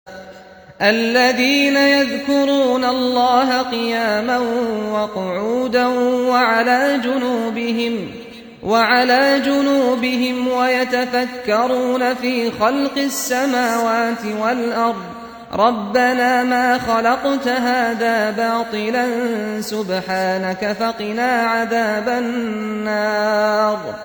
الذين يذكرون الله قياما وقعودا وعلى جنوبهم ويتفكرون في خلق السماوات والأرض ربنا ما خلقت هذا باطلا سبحانك فقنا عذاب النار.